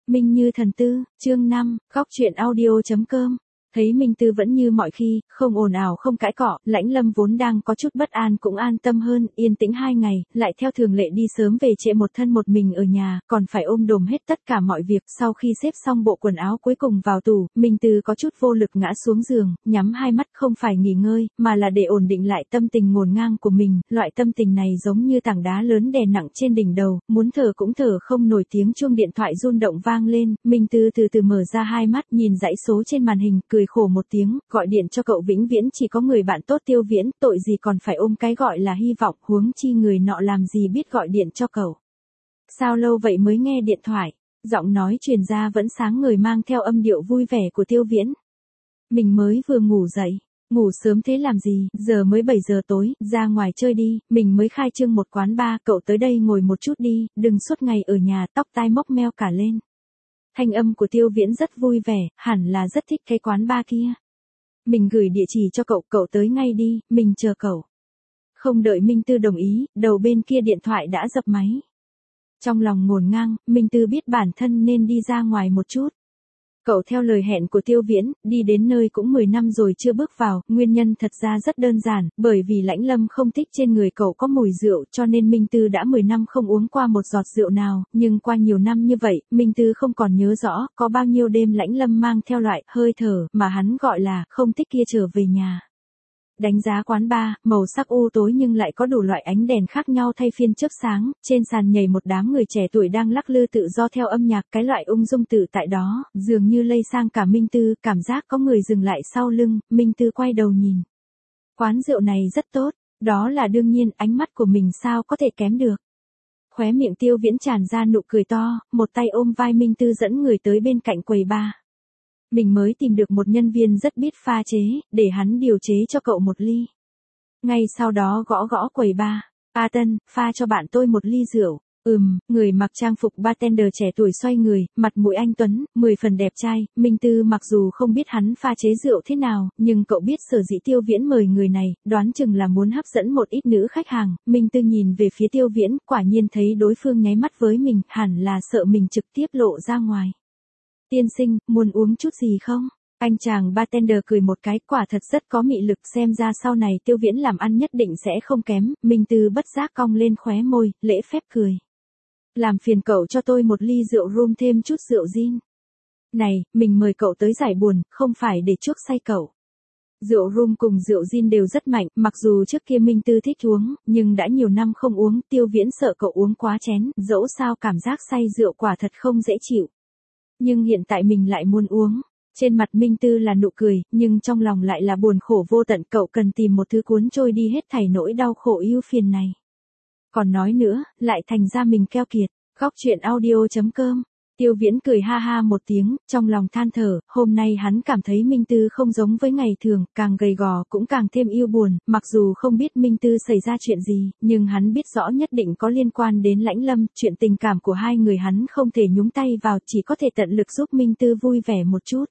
Minh Như Thần Tư, chương 5, góc truyện audio.com. Thấy Minh Tư vẫn như mọi khi, không ồn ào không cãi cọ, Lãnh Lâm vốn đang có chút bất an cũng an tâm hơn, yên tĩnh 2 ngày, lại theo thường lệ đi sớm về trễ một thân một mình ở nhà, còn phải ôm đồm hết tất cả mọi việc. Sau khi xếp xong bộ quần áo cuối cùng vào tủ, Minh Tư có chút vô lực ngã xuống giường, nhắm hai mắt không phải nghỉ ngơi, mà là để ổn định lại tâm tình ngổn ngang của mình. Loại tâm tình này giống như tảng đá lớn đè nặng trên đỉnh đầu, muốn thở cũng thở không nổi. Tiếng chuông điện thoại rung động vang lên, Minh Tư từ từ mở ra hai mắt, nhìn dãy số trên màn hình, cười khổ một tiếng, gọi điện cho cậu vĩnh viễn chỉ có người bạn tốt Tiêu Viễn, tội gì còn phải ôm cái gọi là hy vọng, huống chi người nọ làm gì biết gọi điện cho cậu. Sao lâu vậy mới nghe điện thoại? Giọng nói truyền ra vẫn sáng ngời mang theo âm điệu vui vẻ của Tiêu Viễn. Mình mới vừa ngủ dậy. Ngủ sớm thế làm gì, giờ mới 7 giờ tối, ra ngoài chơi đi, mình mới khai trương một quán bar, cậu tới đây ngồi một chút đi, đừng suốt ngày ở nhà, tóc tai mốc meo cả lên. Thanh âm của Tiêu Viễn rất vui vẻ, hẳn là rất thích cái quán bar kia. Mình gửi địa chỉ cho cậu, cậu tới ngay đi, mình chờ cậu. Không đợi Minh Tư đồng ý, đầu bên kia điện thoại đã dập máy. Trong lòng ngổn ngang, Minh Tư biết bản thân nên đi ra ngoài một chút. Cậu theo lời hẹn của Tiêu Viễn, đi đến nơi cũng 10 năm rồi chưa bước vào, nguyên nhân thật ra rất đơn giản, bởi vì Lãnh Lâm không thích trên người cậu có mùi rượu, cho nên Minh Tư đã 10 năm không uống qua một giọt rượu nào, nhưng qua nhiều năm như vậy, Minh Tư không còn nhớ rõ, có bao nhiêu đêm Lãnh Lâm mang theo loại hơi thở mà hắn gọi là không thích kia trở về nhà. Đánh giá quán bar, màu sắc u tối nhưng lại có đủ loại ánh đèn khác nhau thay phiên chớp sáng, trên sàn nhảy một đám người trẻ tuổi đang lắc lư tự do theo âm nhạc, cái loại ung dung tự tại đó, dường như lây sang cả Minh Tư, cảm giác có người dừng lại sau lưng, Minh Tư quay đầu nhìn. Quán rượu này rất tốt, đó là đương nhiên, ánh mắt của mình sao có thể kém được. Khóe miệng Tiêu Viễn tràn ra nụ cười to, một tay ôm vai Minh Tư dẫn người tới bên cạnh quầy bar. Mình mới tìm được một nhân viên rất biết pha chế, để hắn điều chế cho cậu một ly. Ngay sau đó gõ gõ quầy bar. A Tân, pha cho bạn tôi một ly rượu. Người mặc trang phục bartender trẻ tuổi xoay người, mặt mũi anh tuấn, 10 phần đẹp trai. Minh Tư mặc dù không biết hắn pha chế rượu thế nào, nhưng cậu biết sở dĩ Tiêu Viễn mời người này, đoán chừng là muốn hấp dẫn một ít nữ khách hàng. Minh Tư nhìn về phía Tiêu Viễn, quả nhiên thấy đối phương nháy mắt với mình, hẳn là sợ mình trực tiếp lộ ra ngoài. Tiên sinh, muốn uống chút gì không? Anh chàng bartender cười một cái, quả thật rất có mị lực, xem ra sau này Tiêu Viễn làm ăn nhất định sẽ không kém. Minh Tư bất giác cong lên khóe môi, lễ phép cười. Làm phiền cậu cho tôi một ly rượu rum thêm chút rượu gin. Này, mình mời cậu tới giải buồn, không phải để chuốc say cậu. Rượu rum cùng rượu gin đều rất mạnh, mặc dù trước kia Minh Tư thích uống, nhưng đã nhiều năm không uống, Tiêu Viễn sợ cậu uống quá chén, dẫu sao cảm giác say rượu quả thật không dễ chịu. Nhưng hiện tại mình lại muốn uống. Trên mặt Minh Tư là nụ cười, nhưng trong lòng lại là buồn khổ vô tận, cậu cần tìm một thứ cuốn trôi đi hết thảy nỗi đau khổ ưu phiền này. Còn nói nữa, lại thành ra mình keo kiệt. Góc truyện audio.com. Tiêu Viễn cười ha ha một tiếng, trong lòng than thở, hôm nay hắn cảm thấy Minh Tư không giống với ngày thường, càng gầy gò cũng càng thêm yêu buồn, mặc dù không biết Minh Tư xảy ra chuyện gì, nhưng hắn biết rõ nhất định có liên quan đến Lãnh Lâm, chuyện tình cảm của hai người hắn không thể nhúng tay vào, chỉ có thể tận lực giúp Minh Tư vui vẻ một chút.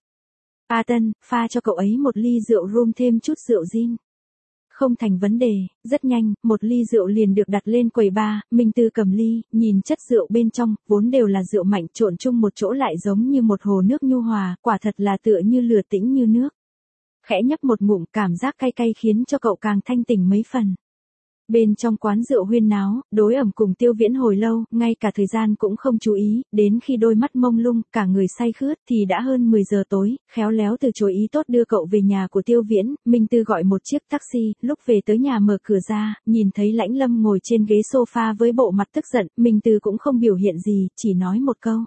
A Tân, pha cho cậu ấy một ly rượu rum thêm chút rượu gin. Không thành vấn đề, rất nhanh, một ly rượu liền được đặt lên quầy bar, Minh Tư cầm ly, nhìn chất rượu bên trong, vốn đều là rượu mạnh trộn chung một chỗ lại giống như một hồ nước nhu hòa, quả thật là tựa như lửa tĩnh như nước. Khẽ nhấp một ngụm, cảm giác cay cay khiến cho cậu càng thanh tỉnh mấy phần. Bên trong quán rượu huyên náo, đối ẩm cùng Tiêu Viễn hồi lâu, ngay cả thời gian cũng không chú ý, đến khi đôi mắt mông lung, cả người say khướt thì đã hơn 10 giờ tối, khéo léo từ chối ý tốt đưa cậu về nhà của Tiêu Viễn. Minh Tư gọi một chiếc taxi, lúc về tới nhà mở cửa ra, nhìn thấy Lãnh Lâm ngồi trên ghế sofa với bộ mặt tức giận, Minh Tư cũng không biểu hiện gì, chỉ nói một câu.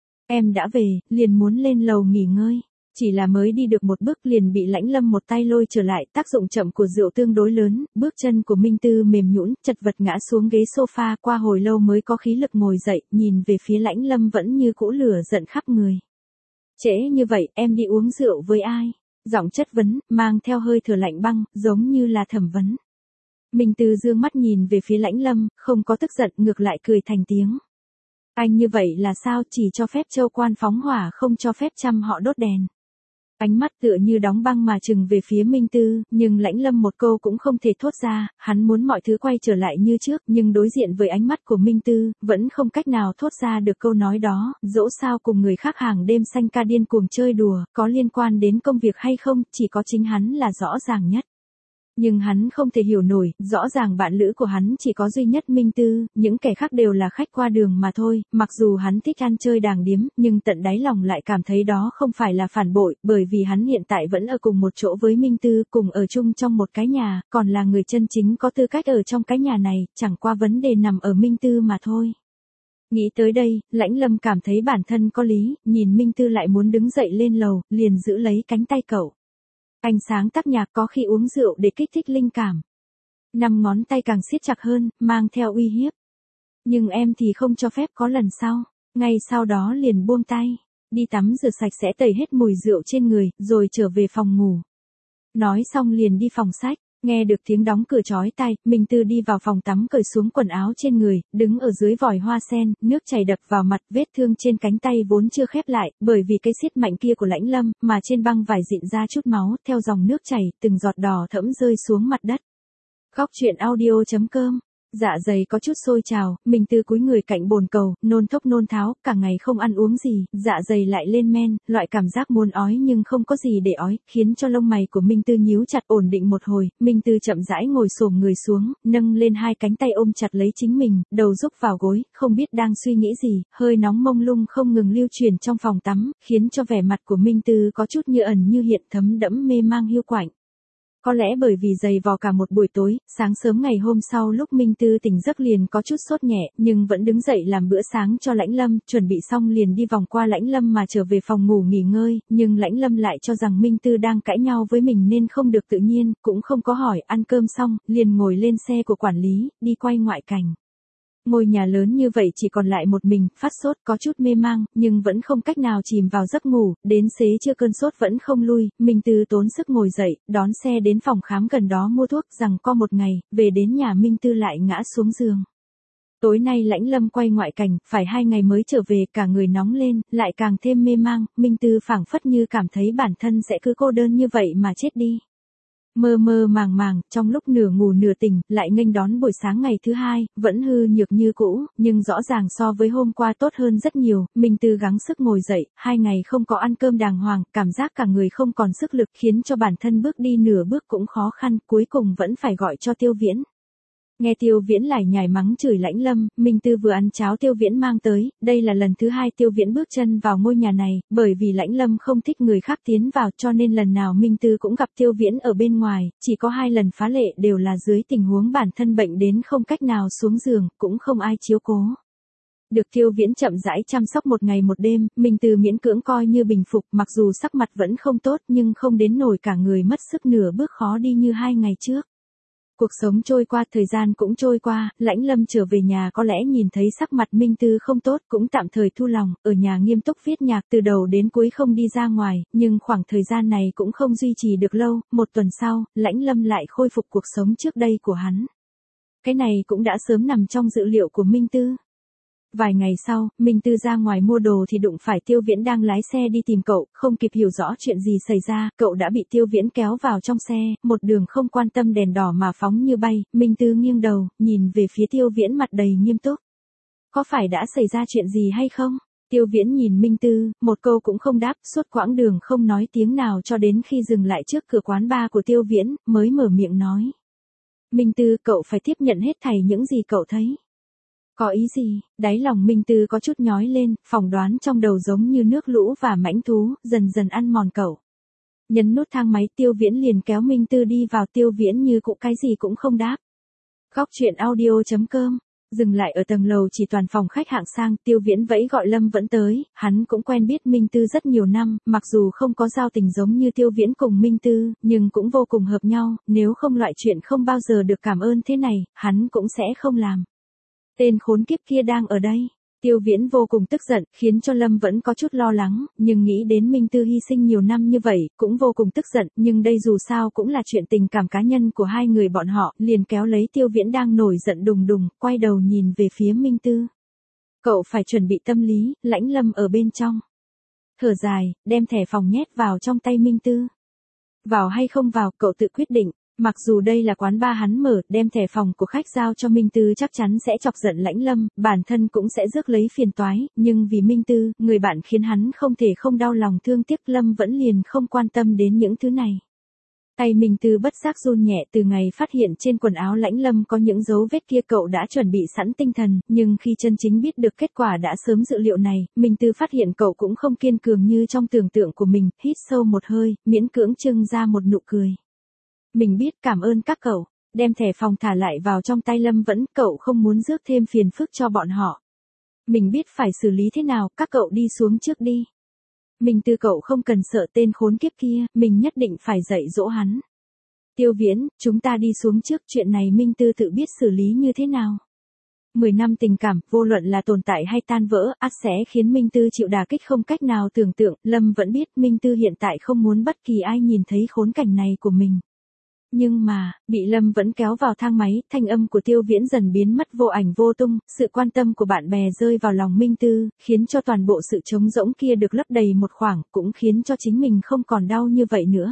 Em đã về, liền muốn lên lầu nghỉ ngơi. Chỉ là mới đi được một bước liền bị Lãnh Lâm một tay lôi trở lại, tác dụng chậm của rượu tương đối lớn, bước chân của Minh Tư mềm nhũn, chật vật ngã xuống ghế sofa, qua hồi lâu mới có khí lực ngồi dậy, nhìn về phía Lãnh Lâm vẫn như cũ lửa giận khắp người. Trễ như vậy, em đi uống rượu với ai? Giọng chất vấn, mang theo hơi thở lạnh băng, giống như là thẩm vấn. Minh Tư dương mắt nhìn về phía Lãnh Lâm, không có tức giận, ngược lại cười thành tiếng. Anh như vậy là sao, chỉ cho phép châu quan phóng hỏa không cho phép trăm họ đốt đèn. Ánh mắt tựa như đóng băng mà chừng về phía Minh Tư, nhưng Lãnh Lâm một câu cũng không thể thốt ra, hắn muốn mọi thứ quay trở lại như trước, nhưng đối diện với ánh mắt của Minh Tư, vẫn không cách nào thốt ra được câu nói đó, dẫu sao cùng người khác hàng đêm xanh ca điên cuồng chơi đùa, có liên quan đến công việc hay không, chỉ có chính hắn là rõ ràng nhất. Nhưng hắn không thể hiểu nổi, rõ ràng bạn lữ của hắn chỉ có duy nhất Minh Tư, những kẻ khác đều là khách qua đường mà thôi, mặc dù hắn thích ăn chơi đàng điếm, nhưng tận đáy lòng lại cảm thấy đó không phải là phản bội, bởi vì hắn hiện tại vẫn ở cùng một chỗ với Minh Tư, cùng ở chung trong một cái nhà, còn là người chân chính có tư cách ở trong cái nhà này, chẳng qua vấn đề nằm ở Minh Tư mà thôi. Nghĩ tới đây, Lãnh Lâm cảm thấy bản thân có lý, nhìn Minh Tư lại muốn đứng dậy lên lầu, liền giữ lấy cánh tay cậu. Anh sáng tác nhạc có khi uống rượu để kích thích linh cảm. 5 ngón tay càng siết chặt hơn, mang theo uy hiếp. Nhưng em thì không cho phép có lần sau. Ngay sau đó liền buông tay. Đi tắm rửa sạch sẽ tẩy hết mùi rượu trên người, rồi trở về phòng ngủ. Nói xong liền đi phòng sách. Nghe được tiếng đóng cửa chói tai, Minh Tư đi vào phòng tắm cởi xuống quần áo trên người, đứng ở dưới vòi hoa sen, nước chảy đập vào mặt, vết thương trên cánh tay vốn chưa khép lại, bởi vì cái siết mạnh kia của Lãnh Lâm, mà trên băng vải dịn ra chút máu, theo dòng nước chảy, từng giọt đỏ thẫm rơi xuống mặt đất. Góc truyện audio.com. Dạ dày có chút sôi trào, Minh Tư cúi người cạnh bồn cầu, nôn thốc nôn tháo, cả ngày không ăn uống gì, dạ dày lại lên men, loại cảm giác muốn ói nhưng không có gì để ói, khiến cho lông mày của Minh Tư nhíu chặt. Ổn định một hồi, Minh Tư chậm rãi ngồi xổm người xuống, nâng lên hai cánh tay ôm chặt lấy chính mình, đầu rúc vào gối, không biết đang suy nghĩ gì, hơi nóng mông lung không ngừng lưu truyền trong phòng tắm, khiến cho vẻ mặt của Minh Tư có chút như ẩn như hiện, thấm đẫm mê mang hiu quạnh. Có lẽ bởi vì dày vò cả một buổi tối, sáng sớm ngày hôm sau lúc Minh Tư tỉnh giấc liền có chút sốt nhẹ, nhưng vẫn đứng dậy làm bữa sáng cho Lãnh Lâm, chuẩn bị xong liền đi vòng qua Lãnh Lâm mà trở về phòng ngủ nghỉ ngơi, nhưng Lãnh Lâm lại cho rằng Minh Tư đang cãi nhau với mình nên không được tự nhiên, cũng không có hỏi. Ăn cơm xong, liền ngồi lên xe của quản lý, đi quay ngoại cảnh. Ngôi nhà lớn như vậy chỉ còn lại một mình, phát sốt, có chút mê mang, nhưng vẫn không cách nào chìm vào giấc ngủ, đến xế trưa cơn sốt vẫn không lui, Minh Tư tốn sức ngồi dậy, đón xe đến phòng khám gần đó mua thuốc, rằng co một ngày, về đến nhà Minh Tư lại ngã xuống giường. Tối nay Lãnh Lâm quay ngoại cảnh, phải 2 ngày mới trở về, cả người nóng lên, lại càng thêm mê mang, Minh Tư phảng phất như cảm thấy bản thân sẽ cứ cô đơn như vậy mà chết đi. Mơ mơ màng màng, trong lúc nửa ngủ nửa tỉnh, lại nghênh đón buổi sáng ngày thứ hai, vẫn hư nhược như cũ, nhưng rõ ràng so với hôm qua tốt hơn rất nhiều. Minh Tư gắng sức ngồi dậy, 2 ngày không có ăn cơm đàng hoàng, cảm giác cả người không còn sức lực, khiến cho bản thân bước đi nửa bước cũng khó khăn, cuối cùng vẫn phải gọi cho Tiêu Viễn. Nghe Tiêu Viễn lải nhải mắng chửi Lãnh Lâm, Minh Tư vừa ăn cháo Tiêu Viễn mang tới, đây là lần thứ 2 Tiêu Viễn bước chân vào ngôi nhà này, bởi vì Lãnh Lâm không thích người khác tiến vào cho nên lần nào Minh Tư cũng gặp Tiêu Viễn ở bên ngoài, chỉ có 2 lần phá lệ đều là dưới tình huống bản thân bệnh đến không cách nào xuống giường, cũng không ai chiếu cố. Được Tiêu Viễn chậm rãi chăm sóc một ngày một đêm, Minh Tư miễn cưỡng coi như bình phục, mặc dù sắc mặt vẫn không tốt nhưng không đến nổi cả người mất sức nửa bước khó đi như 2 ngày trước. Cuộc sống trôi qua, thời gian cũng trôi qua, Lãnh Lâm trở về nhà có lẽ nhìn thấy sắc mặt Minh Tư không tốt, cũng tạm thời thu lòng, ở nhà nghiêm túc viết nhạc từ đầu đến cuối không đi ra ngoài, nhưng khoảng thời gian này cũng không duy trì được lâu, 1 tuần sau, Lãnh Lâm lại khôi phục cuộc sống trước đây của hắn. Cái này cũng đã sớm nằm trong dự liệu của Minh Tư. Vài ngày sau, Minh Tư ra ngoài mua đồ thì đụng phải Tiêu Viễn đang lái xe đi tìm cậu, không kịp hiểu rõ chuyện gì xảy ra, cậu đã bị Tiêu Viễn kéo vào trong xe, một đường không quan tâm đèn đỏ mà phóng như bay. Minh Tư nghiêng đầu, nhìn về phía Tiêu Viễn mặt đầy nghiêm túc. Có phải đã xảy ra chuyện gì hay không? Tiêu Viễn nhìn Minh Tư, một câu cũng không đáp, suốt quãng đường không nói tiếng nào cho đến khi dừng lại trước cửa quán bar của Tiêu Viễn, mới mở miệng nói. Minh Tư, cậu phải tiếp nhận hết thảy những gì cậu thấy. Có ý gì? Đáy lòng Minh Tư có chút nhói lên, phỏng đoán trong đầu giống như nước lũ và mãnh thú, dần dần ăn mòn cậu. Nhấn nút thang máy, Tiêu Viễn liền kéo Minh Tư đi vào. Tiêu Viễn như cụ cái gì cũng không đáp. Góc truyện audio.com. Dừng lại ở tầng lầu chỉ toàn phòng khách hạng sang, Tiêu Viễn vẫy gọi Lâm vẫn tới, hắn cũng quen biết Minh Tư rất nhiều năm, mặc dù không có giao tình giống như Tiêu Viễn cùng Minh Tư, nhưng cũng vô cùng hợp nhau, nếu không loại chuyện không bao giờ được cảm ơn thế này, hắn cũng sẽ không làm. Tên khốn kiếp kia đang ở đây. Tiêu Viễn vô cùng tức giận, khiến cho Lâm vẫn có chút lo lắng, nhưng nghĩ đến Minh Tư hy sinh nhiều năm như vậy, cũng vô cùng tức giận, nhưng đây dù sao cũng là chuyện tình cảm cá nhân của hai người bọn họ, liền kéo lấy Tiêu Viễn đang nổi giận đùng đùng, quay đầu nhìn về phía Minh Tư. Cậu phải chuẩn bị tâm lý, Lãnh Lâm ở bên trong. Thở dài, đem thẻ phòng nhét vào trong tay Minh Tư. Vào hay không vào, cậu tự quyết định. Mặc dù đây là quán bar hắn mở, đem thẻ phòng của khách giao cho Minh Tư chắc chắn sẽ chọc giận Lãnh Lâm, bản thân cũng sẽ rước lấy phiền toái, nhưng vì Minh Tư, người bạn khiến hắn không thể không đau lòng thương tiếc, Lâm vẫn liền không quan tâm đến những thứ này. Tay Minh Tư bất giác run nhẹ, từ ngày phát hiện trên quần áo Lãnh Lâm có những dấu vết kia cậu đã chuẩn bị sẵn tinh thần, nhưng khi chân chính biết được kết quả đã sớm dự liệu này, Minh Tư phát hiện cậu cũng không kiên cường như trong tưởng tượng của mình, hít sâu một hơi, miễn cưỡng trưng ra một nụ cười. Mình biết, cảm ơn các cậu, đem thẻ phòng thả lại vào trong tay Lâm vẫn, cậu không muốn rước thêm phiền phức cho bọn họ. Mình biết phải xử lý thế nào, các cậu đi xuống trước đi. Minh Tư, cậu không cần sợ tên khốn kiếp kia, mình nhất định phải dạy dỗ hắn. Tiêu Viễn, chúng ta đi xuống trước, chuyện này Minh Tư tự biết xử lý như thế nào. 10 năm tình cảm, vô luận là tồn tại hay tan vỡ, ắt sẽ khiến Minh Tư chịu đả kích không cách nào tưởng tượng, Lâm vẫn biết Minh Tư hiện tại không muốn bất kỳ ai nhìn thấy khốn cảnh này của mình. Nhưng mà, bị Lâm vẫn kéo vào thang máy, thanh âm của Tiêu Viễn dần biến mất vô ảnh vô tung, sự quan tâm của bạn bè rơi vào lòng Minh Tư, khiến cho toàn bộ sự trống rỗng kia được lấp đầy một khoảng, cũng khiến cho chính mình không còn đau như vậy nữa.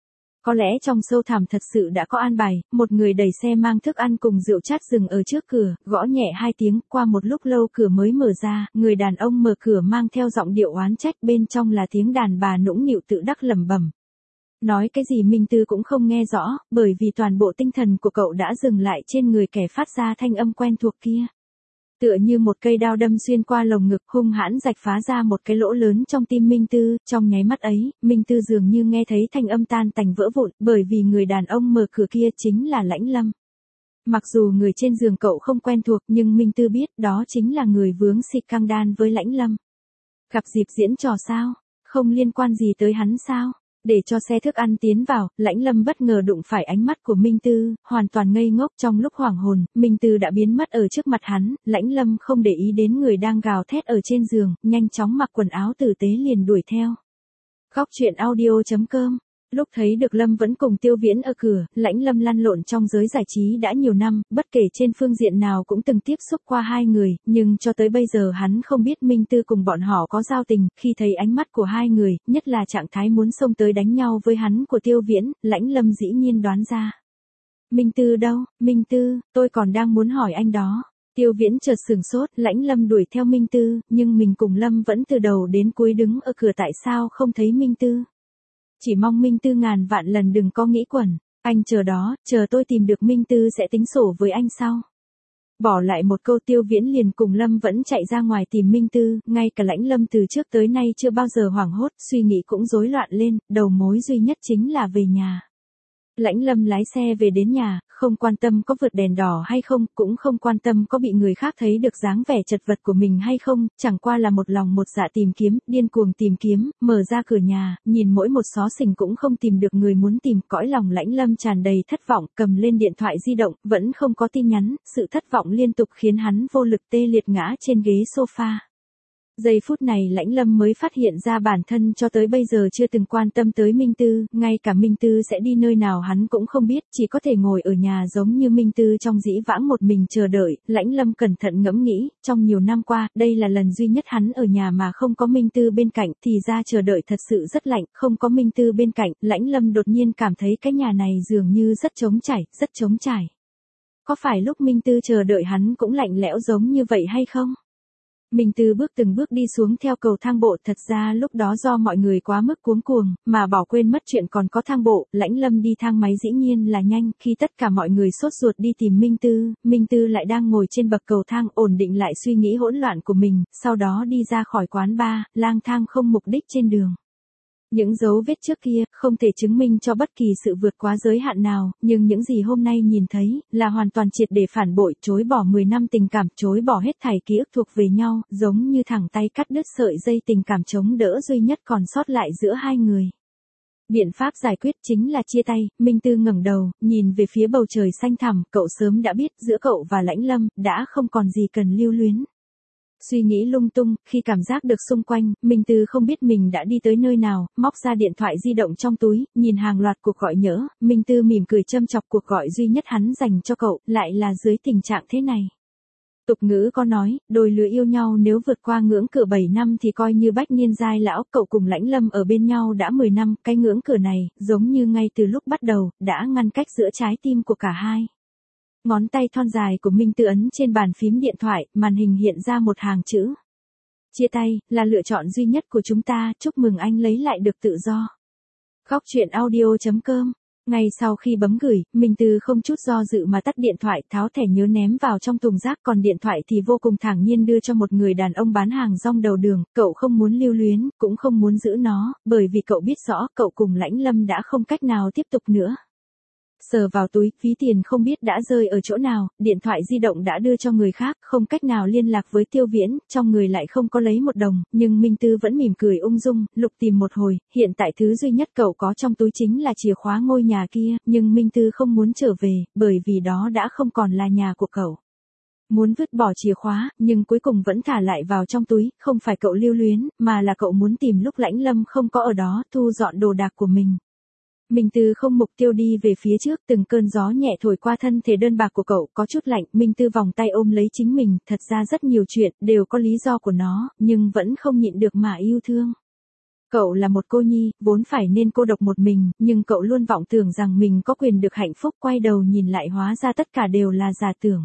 Có lẽ trong sâu thẳm thật sự đã có an bài, một người đẩy xe mang thức ăn cùng rượu chát dừng ở trước cửa, gõ nhẹ 2 tiếng, qua một lúc lâu cửa mới mở ra, người đàn ông mở cửa mang theo giọng điệu oán trách, bên trong là tiếng đàn bà nũng nịu tự đắc lẩm bẩm. Nói cái gì Minh Tư cũng không nghe rõ, bởi vì toàn bộ tinh thần của cậu đã dừng lại trên người kẻ phát ra thanh âm quen thuộc kia. Tựa như một cây đao đâm xuyên qua lồng ngực, hung hãn rạch phá ra một cái lỗ lớn trong tim Minh Tư, trong nháy mắt ấy, Minh Tư dường như nghe thấy thanh âm tan tành vỡ vụn, bởi vì người đàn ông mở cửa kia chính là Lãnh Lâm. Mặc dù người trên giường cậu không quen thuộc, nhưng Minh Tư biết đó chính là người vướng xịt căng đan với Lãnh Lâm. Gặp dịp diễn trò sao? Không liên quan gì tới hắn sao? Để cho xe thức ăn tiến vào, Lãnh Lâm bất ngờ đụng phải ánh mắt của Minh Tư, hoàn toàn ngây ngốc. Trong lúc hoảng hồn, Minh Tư đã biến mất ở trước mặt hắn, Lãnh Lâm không để ý đến người đang gào thét ở trên giường, nhanh chóng mặc quần áo tử tế liền đuổi theo. Góc truyện audio.com. Lúc thấy được Lâm vẫn cùng Tiêu Viễn ở cửa, Lãnh Lâm lăn lộn trong giới giải trí đã nhiều năm, bất kể trên phương diện nào cũng từng tiếp xúc qua hai người, nhưng cho tới bây giờ hắn không biết Minh Tư cùng bọn họ có giao tình, khi thấy ánh mắt của hai người, nhất là trạng thái muốn xông tới đánh nhau với hắn của Tiêu Viễn, Lãnh Lâm dĩ nhiên đoán ra. Minh Tư đâu, Minh Tư, tôi còn đang muốn hỏi anh đó. Tiêu Viễn chợt sửng sốt, Lãnh Lâm đuổi theo Minh Tư, nhưng mình cùng Lâm vẫn từ đầu đến cuối đứng ở cửa, tại sao không thấy Minh Tư? Chỉ mong Minh Tư ngàn vạn lần đừng có nghĩ quẩn, anh chờ đó, chờ tôi tìm được Minh Tư sẽ tính sổ với anh sau. Bỏ lại một câu, Tiêu Viễn liền cùng Lâm vẫn chạy ra ngoài tìm Minh Tư, ngay cả Lãnh Lâm từ trước tới nay chưa bao giờ hoảng hốt, suy nghĩ cũng rối loạn lên, đầu mối duy nhất chính là về nhà. Lãnh Lâm lái xe về đến nhà, không quan tâm có vượt đèn đỏ hay không, cũng không quan tâm có bị người khác thấy được dáng vẻ chật vật của mình hay không, chẳng qua là một lòng một dạ tìm kiếm, điên cuồng tìm kiếm, mở ra cửa nhà, nhìn mỗi một xó xỉnh cũng không tìm được người muốn tìm, cõi lòng Lãnh Lâm tràn đầy thất vọng, cầm lên điện thoại di động, vẫn không có tin nhắn, sự thất vọng liên tục khiến hắn vô lực tê liệt ngã trên ghế sofa. Giây phút này Lãnh Lâm mới phát hiện ra bản thân cho tới bây giờ chưa từng quan tâm tới Minh Tư, ngay cả Minh Tư sẽ đi nơi nào hắn cũng không biết, chỉ có thể ngồi ở nhà giống như Minh Tư trong dĩ vãng một mình chờ đợi. Lãnh Lâm cẩn thận ngẫm nghĩ, trong nhiều năm qua, đây là lần duy nhất hắn ở nhà mà không có Minh Tư bên cạnh, thì ra chờ đợi thật sự rất lạnh, không có Minh Tư bên cạnh, Lãnh Lâm đột nhiên cảm thấy cái nhà này dường như rất trống trải, rất trống trải. Có phải lúc Minh Tư chờ đợi hắn cũng lạnh lẽo giống như vậy hay không? Minh Tư từng bước đi xuống theo cầu thang bộ, thật ra lúc đó do mọi người quá mức cuống cuồng, mà bỏ quên mất chuyện còn có thang bộ, Lãnh Lâm đi thang máy dĩ nhiên là nhanh, khi tất cả mọi người sốt ruột đi tìm Minh Tư lại đang ngồi trên bậc cầu thang ổn định lại suy nghĩ hỗn loạn của mình, sau đó đi ra khỏi quán bar, lang thang không mục đích trên đường. Những dấu vết trước kia không thể chứng minh cho bất kỳ sự vượt quá giới hạn nào, nhưng những gì hôm nay nhìn thấy là hoàn toàn triệt để phản bội, chối bỏ 10 năm tình cảm, chối bỏ hết thảy ký ức thuộc về nhau, giống như thẳng tay cắt đứt sợi dây tình cảm chống đỡ duy nhất còn sót lại giữa hai người. Biện pháp giải quyết chính là chia tay. Minh Tư ngẩng đầu, nhìn về phía bầu trời xanh thẳm, cậu sớm đã biết giữa cậu và Lãnh Lâm đã không còn gì cần lưu luyến. Suy nghĩ lung tung, khi cảm giác được xung quanh, Minh Tư không biết mình đã đi tới nơi nào, móc ra điện thoại di động trong túi, nhìn hàng loạt cuộc gọi nhỡ, Minh Tư mỉm cười châm chọc, cuộc gọi duy nhất hắn dành cho cậu, lại là dưới tình trạng thế này. Tục ngữ có nói, đôi lứa yêu nhau nếu vượt qua ngưỡng cửa 7 năm thì coi như bách niên giai lão. Cậu cùng Lãnh Lâm ở bên nhau đã 10 năm, cái ngưỡng cửa này, giống như ngay từ lúc bắt đầu, đã ngăn cách giữa trái tim của cả hai. Ngón tay thon dài của Minh Tư ấn trên bàn phím điện thoại, màn hình hiện ra một hàng chữ. Chia tay, là lựa chọn duy nhất của chúng ta, chúc mừng anh lấy lại được tự do. Góc truyện audio.com. Ngay sau khi bấm gửi, Minh Tư không chút do dự mà tắt điện thoại, tháo thẻ nhớ ném vào trong thùng rác, còn điện thoại thì vô cùng thản nhiên đưa cho một người đàn ông bán hàng rong đầu đường. Cậu không muốn lưu luyến, cũng không muốn giữ nó, bởi vì cậu biết rõ cậu cùng Lãnh Lâm đã không cách nào tiếp tục nữa. Sờ vào túi, ví tiền không biết đã rơi ở chỗ nào, điện thoại di động đã đưa cho người khác, không cách nào liên lạc với Tiêu Viễn, trong người lại không có lấy một đồng, nhưng Minh Tư vẫn mỉm cười ung dung, lục tìm một hồi, hiện tại thứ duy nhất cậu có trong túi chính là chìa khóa ngôi nhà kia, nhưng Minh Tư không muốn trở về, bởi vì đó đã không còn là nhà của cậu. Muốn vứt bỏ chìa khóa, nhưng cuối cùng vẫn thả lại vào trong túi, không phải cậu lưu luyến, mà là cậu muốn tìm lúc Lãnh Lâm không có ở đó, thu dọn đồ đạc của mình. Minh Tư không mục tiêu đi về phía trước, từng cơn gió nhẹ thổi qua thân thể đơn bạc của cậu, có chút lạnh. Minh Tư vòng tay ôm lấy chính mình, thật ra rất nhiều chuyện, đều có lý do của nó, nhưng vẫn không nhịn được mà yêu thương. Cậu là một cô nhi, vốn phải nên cô độc một mình, nhưng cậu luôn vọng tưởng rằng mình có quyền được hạnh phúc, quay đầu nhìn lại hóa ra tất cả đều là giả tưởng.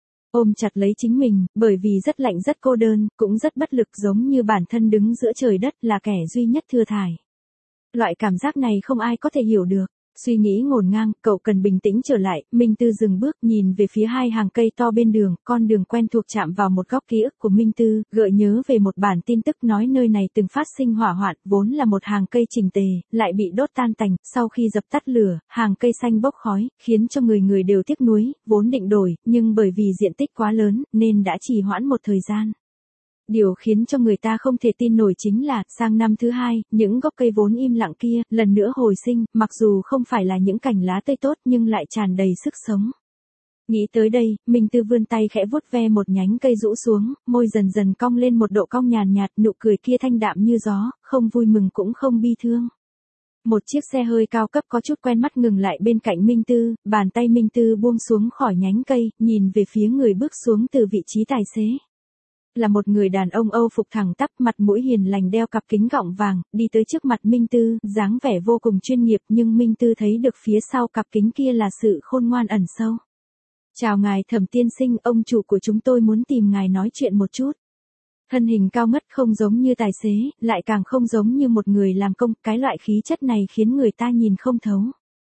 Ôm chặt lấy chính mình, bởi vì rất lạnh rất cô đơn, cũng rất bất lực, giống như bản thân đứng giữa trời đất, là kẻ duy nhất thừa thải. Loại cảm giác này không ai có thể hiểu được. Suy nghĩ ngổn ngang, cậu cần bình tĩnh trở lại. Minh Tư dừng bước, nhìn về phía hai hàng cây to bên đường, con đường quen thuộc chạm vào một góc ký ức của Minh Tư, gợi nhớ về một bản tin tức nói nơi này từng phát sinh hỏa hoạn, vốn là một hàng cây chỉnh tề, lại bị đốt tan tành, sau khi dập tắt lửa, hàng cây xanh bốc khói, khiến cho người người đều tiếc nuối, vốn định đổi, nhưng bởi vì diện tích quá lớn, nên đã trì hoãn một thời gian. Điều khiến cho người ta không thể tin nổi chính là, sang năm thứ hai, những gốc cây vốn im lặng kia, lần nữa hồi sinh, mặc dù không phải là những cành lá tươi tốt nhưng lại tràn đầy sức sống. Nghĩ tới đây, Minh Tư vươn tay khẽ vuốt ve một nhánh cây rũ xuống, môi dần dần cong lên một độ cong nhàn nhạt, nụ cười kia thanh đạm như gió, không vui mừng cũng không bi thương. Một chiếc xe hơi cao cấp có chút quen mắt ngừng lại bên cạnh Minh Tư, bàn tay Minh Tư buông xuống khỏi nhánh cây, nhìn về phía người bước xuống từ vị trí tài xế. Là một người đàn ông Âu phục thẳng tắp, mặt mũi hiền lành, đeo cặp kính gọng vàng, đi tới trước mặt Minh Tư, dáng vẻ vô cùng chuyên nghiệp, nhưng Minh Tư thấy được phía sau cặp kính kia là sự khôn ngoan ẩn sâu. Chào ngài Thẩm tiên sinh, ông chủ của chúng tôi muốn tìm ngài nói chuyện một chút. Thân hình cao ngất không giống như tài xế, lại càng không giống như một người làm công, cái loại khí chất này khiến người ta nhìn không thấu.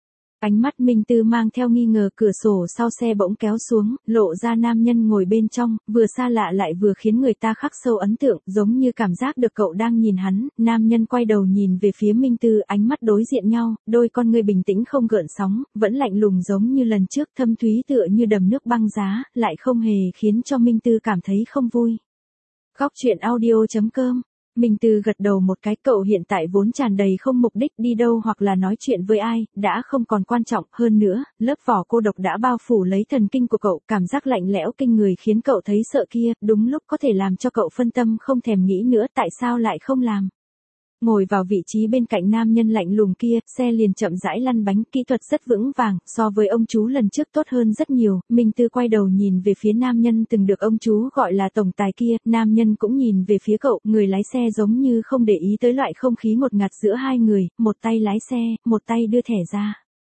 Ánh mắt Minh Tư mang theo nghi ngờ, cửa sổ sau xe bỗng kéo xuống, lộ ra nam nhân ngồi bên trong, vừa xa lạ lại vừa khiến người ta khắc sâu ấn tượng, giống như cảm giác được cậu đang nhìn hắn. Nam nhân quay đầu nhìn về phía Minh Tư, ánh mắt đối diện nhau, đôi con người bình tĩnh không gợn sóng, vẫn lạnh lùng giống như lần trước, thâm thúy tựa như đầm nước băng giá, lại không hề khiến cho Minh Tư cảm thấy không vui. Góc truyện audio.com. Minh Tư gật đầu một cái, cậu hiện tại vốn tràn đầy không mục đích, đi đâu hoặc là nói chuyện với ai, đã không còn quan trọng, hơn nữa, lớp vỏ cô độc đã bao phủ lấy thần kinh của cậu, cảm giác lạnh lẽo kinh người khiến cậu thấy sợ kia, đúng lúc có thể làm cho cậu phân tâm không thèm nghĩ nữa, tại sao lại không làm. Ngồi vào vị trí bên cạnh nam nhân lạnh lùng kia, xe liền chậm rãi lăn bánh, kỹ thuật rất vững vàng, so với ông chú lần trước tốt hơn rất nhiều. Minh Tư quay đầu nhìn về phía nam nhân từng được ông chú gọi là tổng tài kia, nam nhân cũng nhìn về phía cậu, người lái xe giống như không để ý tới loại không khí ngột ngạt giữa hai người, một tay lái xe, một tay đưa thẻ ra.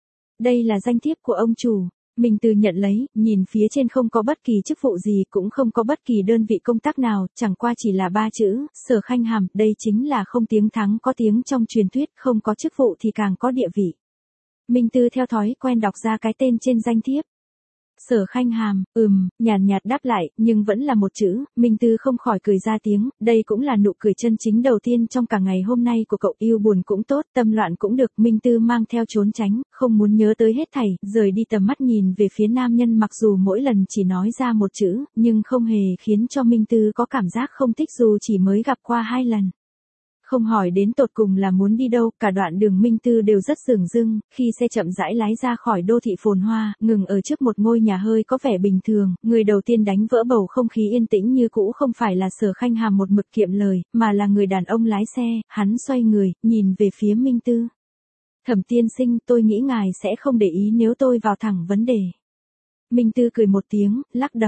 Đây là danh thiếp của ông chủ. Minh Tư nhận lấy, nhìn phía trên không có bất kỳ chức vụ gì, cũng không có bất kỳ đơn vị công tác nào, chẳng qua chỉ là 3 chữ, Sở Khanh Hàm, đây chính là không tiếng thắng có tiếng trong truyền thuyết, không có chức vụ thì càng có địa vị. Minh Tư theo thói quen đọc ra cái tên trên danh thiếp. Sở Khanh Hàm, nhàn nhạt đáp lại, nhưng vẫn là một chữ. Minh Tư không khỏi cười ra tiếng, đây cũng là nụ cười chân chính đầu tiên trong cả ngày hôm nay của cậu, yêu buồn cũng tốt, tâm loạn cũng được. Minh Tư mang theo trốn tránh, không muốn nhớ tới hết thảy, rời đi tầm mắt nhìn về phía nam nhân, mặc dù mỗi lần chỉ nói ra một chữ, nhưng không hề khiến cho Minh Tư có cảm giác không thích dù chỉ mới gặp qua 2 lần. Không hỏi đến tột cùng là muốn đi đâu, cả đoạn đường Minh Tư đều rất dửng dưng, khi xe chậm rãi lái ra khỏi đô thị phồn hoa, ngừng ở trước một ngôi nhà hơi có vẻ bình thường, người đầu tiên đánh vỡ bầu không khí yên tĩnh như cũ không phải là Sở Khanh Hàm một mực kiệm lời, mà là người đàn ông lái xe. Hắn xoay người, nhìn về phía Minh Tư. Thẩm tiên sinh, tôi nghĩ ngài sẽ không để ý nếu tôi vào thẳng vấn đề. Minh Tư cười một tiếng, lắc đầu.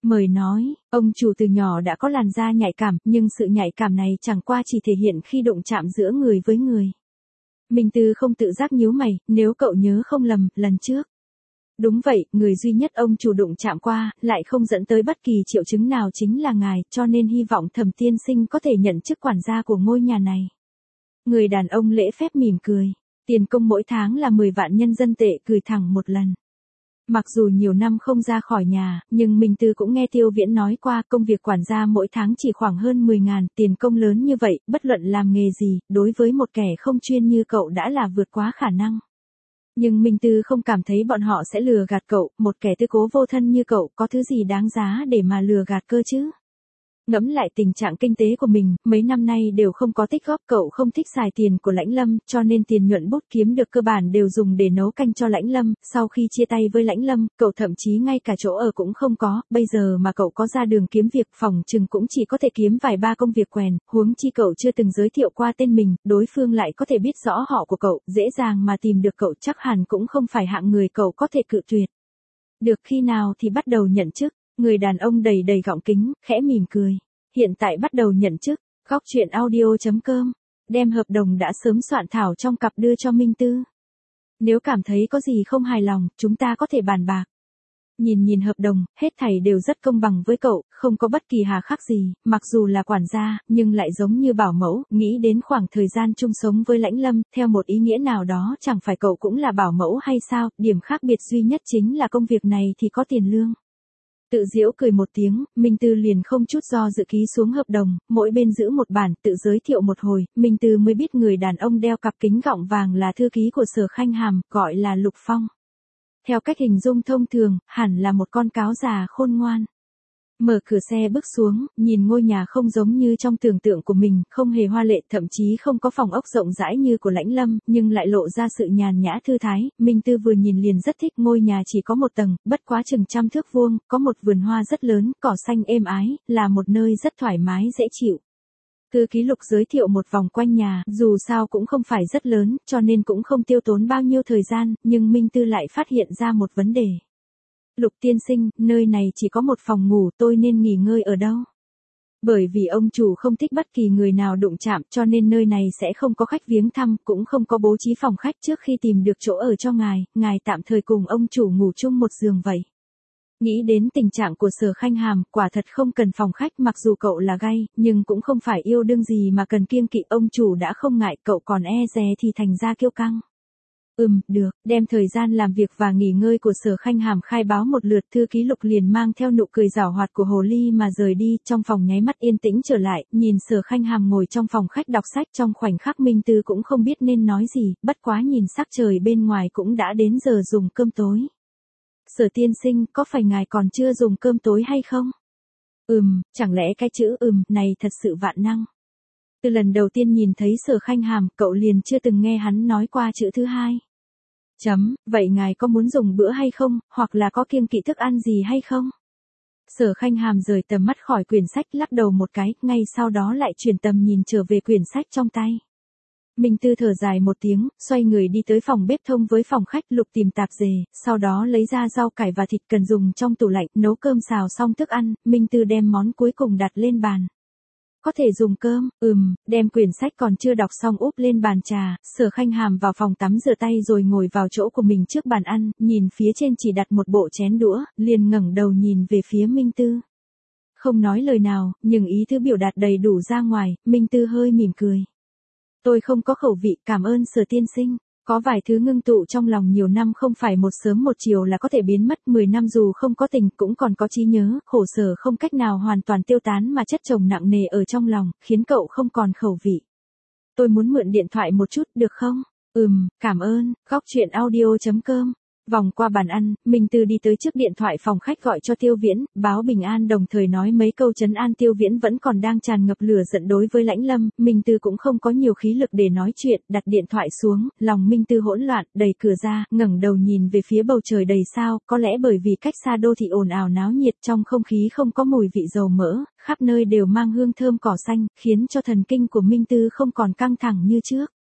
Mời nói, ông chủ từ nhỏ đã có làn da nhạy cảm, nhưng sự nhạy cảm này chẳng qua chỉ thể hiện khi đụng chạm giữa người với người. Minh Tư không tự giác nhíu mày, nếu cậu nhớ không lầm, lần trước. Đúng vậy, người duy nhất ông chủ đụng chạm qua, lại không dẫn tới bất kỳ triệu chứng nào chính là ngài, cho nên hy vọng Thẩm tiên sinh có thể nhận chức quản gia của ngôi nhà này. Người đàn ông lễ phép mỉm cười. Tiền công mỗi tháng là 10 vạn nhân dân tệ gửi thẳng một lần. Mặc dù nhiều năm không ra khỏi nhà, nhưng Minh Tư cũng nghe Tiêu Viễn nói qua công việc quản gia mỗi tháng chỉ khoảng hơn 10.000, tiền công lớn như vậy, bất luận làm nghề gì, đối với một kẻ không chuyên như cậu đã là vượt quá khả năng. Nhưng Minh Tư không cảm thấy bọn họ sẽ lừa gạt cậu, một kẻ tư cố vô thân như cậu có thứ gì đáng giá để mà lừa gạt cơ chứ. Ngẫm lại tình trạng kinh tế của mình, mấy năm nay đều không có tích góp, cậu không thích xài tiền của Lãnh Lâm, cho nên tiền nhuận bút kiếm được cơ bản đều dùng để nấu canh cho Lãnh Lâm, sau khi chia tay với Lãnh Lâm, cậu thậm chí ngay cả chỗ ở cũng không có, bây giờ mà cậu có ra đường kiếm việc phòng chừng cũng chỉ có thể kiếm vài ba công việc quèn, huống chi cậu chưa từng giới thiệu qua tên mình, đối phương lại có thể biết rõ họ của cậu, dễ dàng mà tìm được cậu, chắc hẳn cũng không phải hạng người cậu có thể cự tuyệt. Được, khi nào thì bắt đầu nhận chức? Người đàn ông đầy đầy gọng kính, khẽ mỉm cười. Hiện tại bắt đầu nhận chức. Góc truyện audio.com. Đem hợp đồng đã sớm soạn thảo trong cặp đưa cho Minh Tư. Nếu cảm thấy có gì không hài lòng, chúng ta có thể bàn bạc. Nhìn hợp đồng, hết thảy đều rất công bằng với cậu, không có bất kỳ hà khắc gì, mặc dù là quản gia, nhưng lại giống như bảo mẫu, nghĩ đến khoảng thời gian chung sống với Lãnh Lâm, theo một ý nghĩa nào đó chẳng phải cậu cũng là bảo mẫu hay sao, điểm khác biệt duy nhất chính là công việc này thì có tiền lương. Tự giễu cười một tiếng, Minh Tư liền không chút do dự ký xuống hợp đồng, mỗi bên giữ một bản, tự giới thiệu một hồi, Minh Tư mới biết người đàn ông đeo cặp kính gọng vàng là thư ký của Sở Khanh Hàm, gọi là Lục Phong. Theo cách hình dung thông thường, hẳn là một con cáo già khôn ngoan. Mở cửa xe bước xuống, nhìn ngôi nhà không giống như trong tưởng tượng của mình, không hề hoa lệ, thậm chí không có phòng ốc rộng rãi như của Lãnh Lâm, nhưng lại lộ ra sự nhàn nhã thư thái. Minh Tư vừa nhìn liền rất thích, ngôi nhà chỉ có một tầng, bất quá chừng 100 thước vuông, có một vườn hoa rất lớn, cỏ xanh êm ái, là một nơi rất thoải mái dễ chịu. Thư ký Lục giới thiệu một vòng quanh nhà, dù sao cũng không phải rất lớn, cho nên cũng không tiêu tốn bao nhiêu thời gian, nhưng Minh Tư lại phát hiện ra một vấn đề. Lục tiên sinh, nơi này chỉ có một phòng ngủ, tôi nên nghỉ ngơi ở đâu? Bởi vì ông chủ không thích bất kỳ người nào đụng chạm, cho nên nơi này sẽ không có khách viếng thăm, cũng không có bố trí phòng khách. Trước khi tìm được chỗ ở cho ngài tạm thời cùng ông chủ ngủ chung một giường vậy. Nghĩ đến tình trạng của Sở Khanh Hàm, quả thật không cần phòng khách, mặc dù cậu là gay, nhưng cũng không phải yêu đương gì mà cần kiêng kỵ, ông chủ đã không ngại, cậu còn e dè thì thành ra kiêu căng. Được, đem thời gian làm việc và nghỉ ngơi của Sở Khanh Hàm khai báo một lượt, thư ký Lục liền mang theo nụ cười giảo hoạt của hồ ly mà rời đi, trong phòng nháy mắt yên tĩnh trở lại, nhìn Sở Khanh Hàm ngồi trong phòng khách đọc sách, trong khoảnh khắc Minh Tư cũng không biết nên nói gì, bất quá nhìn sắc trời bên ngoài cũng đã đến giờ dùng cơm tối. Sở tiên sinh, có phải ngài còn chưa dùng cơm tối hay không? Chẳng lẽ cái chữ này thật sự vạn năng? Từ lần đầu tiên nhìn thấy Sở Khanh Hàm, cậu liền chưa từng nghe hắn nói qua chữ thứ hai. Vậy ngài có muốn dùng bữa hay không, hoặc là có kiêng kỵ thức ăn gì hay không? Sở Khanh Hàm rời tầm mắt khỏi quyển sách, lắc đầu một cái, ngay sau đó lại chuyển tầm nhìn trở về quyển sách trong tay. Minh Tư thở dài một tiếng, xoay người đi tới phòng bếp thông với phòng khách, Lục tìm tạp dề, sau đó lấy ra rau cải và thịt cần dùng trong tủ lạnh, nấu cơm xào xong thức ăn, Minh Tư đem món cuối cùng đặt lên bàn. Có thể dùng cơm, đem quyển sách còn chưa đọc xong úp lên bàn trà, Sở Khanh Hàm vào phòng tắm rửa tay rồi ngồi vào chỗ của mình trước bàn ăn, nhìn phía trên chỉ đặt một bộ chén đũa, liền ngẩng đầu nhìn về phía Minh Tư. Không nói lời nào, nhưng ý tứ biểu đạt đầy đủ ra ngoài, Minh Tư hơi mỉm cười. Tôi không có khẩu vị, cảm ơn Sở tiên sinh. Có vài thứ ngưng tụ trong lòng nhiều năm không phải một sớm một chiều là có thể biến mất, 10 năm dù không có tình cũng còn có trí nhớ, khổ sở không cách nào hoàn toàn tiêu tán mà chất chồng nặng nề ở trong lòng, khiến cậu không còn khẩu vị. Tôi muốn mượn điện thoại một chút, được không? Cảm ơn. Góc truyện audio.com. Vòng qua bàn ăn, Minh Tư đi tới trước điện thoại phòng khách gọi cho Tiêu Viễn, báo bình an đồng thời nói mấy câu trấn an. Tiêu Viễn vẫn còn đang tràn ngập lửa giận đối với Lãnh Lâm, Minh Tư cũng không có nhiều khí lực để nói chuyện, đặt điện thoại xuống, lòng Minh Tư hỗn loạn, đẩy cửa ra, ngẩng đầu nhìn về phía bầu trời đầy sao, có lẽ bởi vì cách xa đô thị ồn ào náo nhiệt, trong không khí không có mùi vị dầu mỡ, khắp nơi đều mang hương thơm cỏ xanh, khiến cho thần kinh của Minh Tư không còn căng thẳng như trước.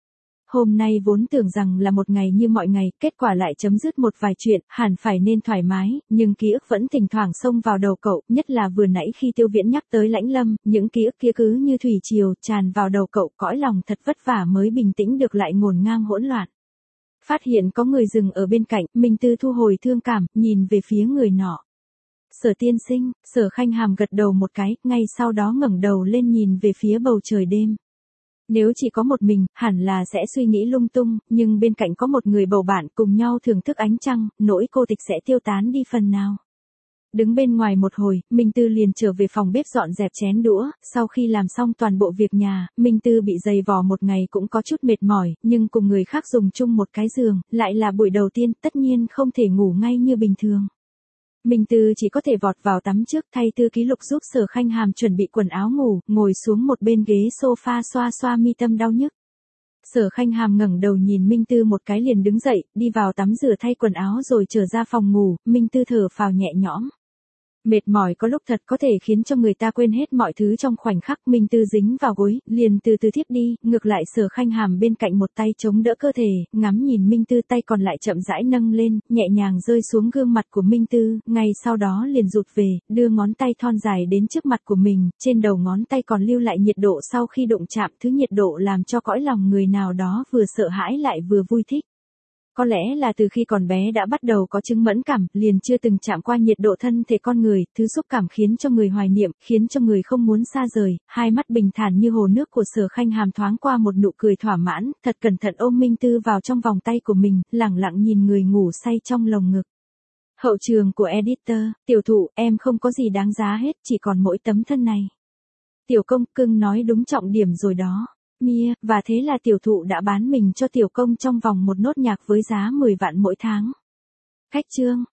hôm nay vốn tưởng rằng là một ngày như mọi ngày, kết quả lại chấm dứt một vài chuyện, hẳn phải nên thoải mái, nhưng ký ức vẫn thỉnh thoảng xông vào đầu cậu, nhất là vừa nãy khi Tiêu Viễn nhắc tới Lãnh Lâm, những ký ức kia cứ như thủy triều tràn vào đầu cậu, cõi lòng thật vất vả mới bình tĩnh được lại ngổn ngang hỗn loạn. Phát hiện có người dừng ở bên cạnh, Minh Tư thu hồi thương cảm, nhìn về phía người nọ. Sở tiên sinh, Sở Khanh Hàm gật đầu một cái, ngay sau đó ngẩng đầu lên nhìn về phía bầu trời đêm. Nếu chỉ có một mình, hẳn là sẽ suy nghĩ lung tung, nhưng bên cạnh có một người bầu bạn cùng nhau thưởng thức ánh trăng, nỗi cô tịch sẽ tiêu tán đi phần nào. Đứng bên ngoài một hồi, Minh Tư liền trở về phòng bếp dọn dẹp chén đũa, sau khi làm xong toàn bộ việc nhà, Minh Tư bị dày vò một ngày cũng có chút mệt mỏi, nhưng cùng người khác dùng chung một cái giường, lại là buổi đầu tiên, tất nhiên không thể ngủ ngay như bình thường. Minh Tư chỉ có thể vọt vào tắm trước thay Tư Ký Lục giúp Sở Khanh Hàm chuẩn bị quần áo ngủ, ngồi xuống một bên ghế sofa xoa xoa mi tâm đau nhức. Sở Khanh Hàm ngẩng đầu nhìn Minh Tư một cái liền đứng dậy, đi vào tắm rửa thay quần áo rồi trở ra phòng ngủ, Minh Tư thở phào nhẹ nhõm. Mệt mỏi có lúc thật có thể khiến cho người ta quên hết mọi thứ trong khoảnh khắc. Minh Tư dính vào gối, liền từ từ thiếp đi, ngược lại Sở Khanh Hàm bên cạnh một tay chống đỡ cơ thể, ngắm nhìn Minh Tư, tay còn lại chậm rãi nâng lên, nhẹ nhàng rơi xuống gương mặt của Minh Tư, ngay sau đó liền rụt về, đưa ngón tay thon dài đến trước mặt của mình, trên đầu ngón tay còn lưu lại nhiệt độ sau khi đụng chạm, thứ nhiệt độ làm cho cõi lòng người nào đó vừa sợ hãi lại vừa vui thích. Có lẽ là từ khi còn bé đã bắt đầu có chứng mẫn cảm, liền chưa từng chạm qua nhiệt độ thân thể con người, thứ xúc cảm khiến cho người hoài niệm, khiến cho người không muốn xa rời. Hai mắt bình thản như hồ nước của Sở Khanh Hàm thoáng qua một nụ cười thỏa mãn, thật cẩn thận ôm Minh Tư vào trong vòng tay của mình, lẳng lặng nhìn người ngủ say trong lồng ngực. Hậu trường của editor, tiểu thụ, em không có gì đáng giá hết, chỉ còn mỗi tấm thân này. Tiểu công, cưng nói đúng trọng điểm rồi đó. Mia, và thế là tiểu thụ đã bán mình cho tiểu công trong vòng một nốt nhạc với giá 10 vạn mỗi tháng. Khách chương.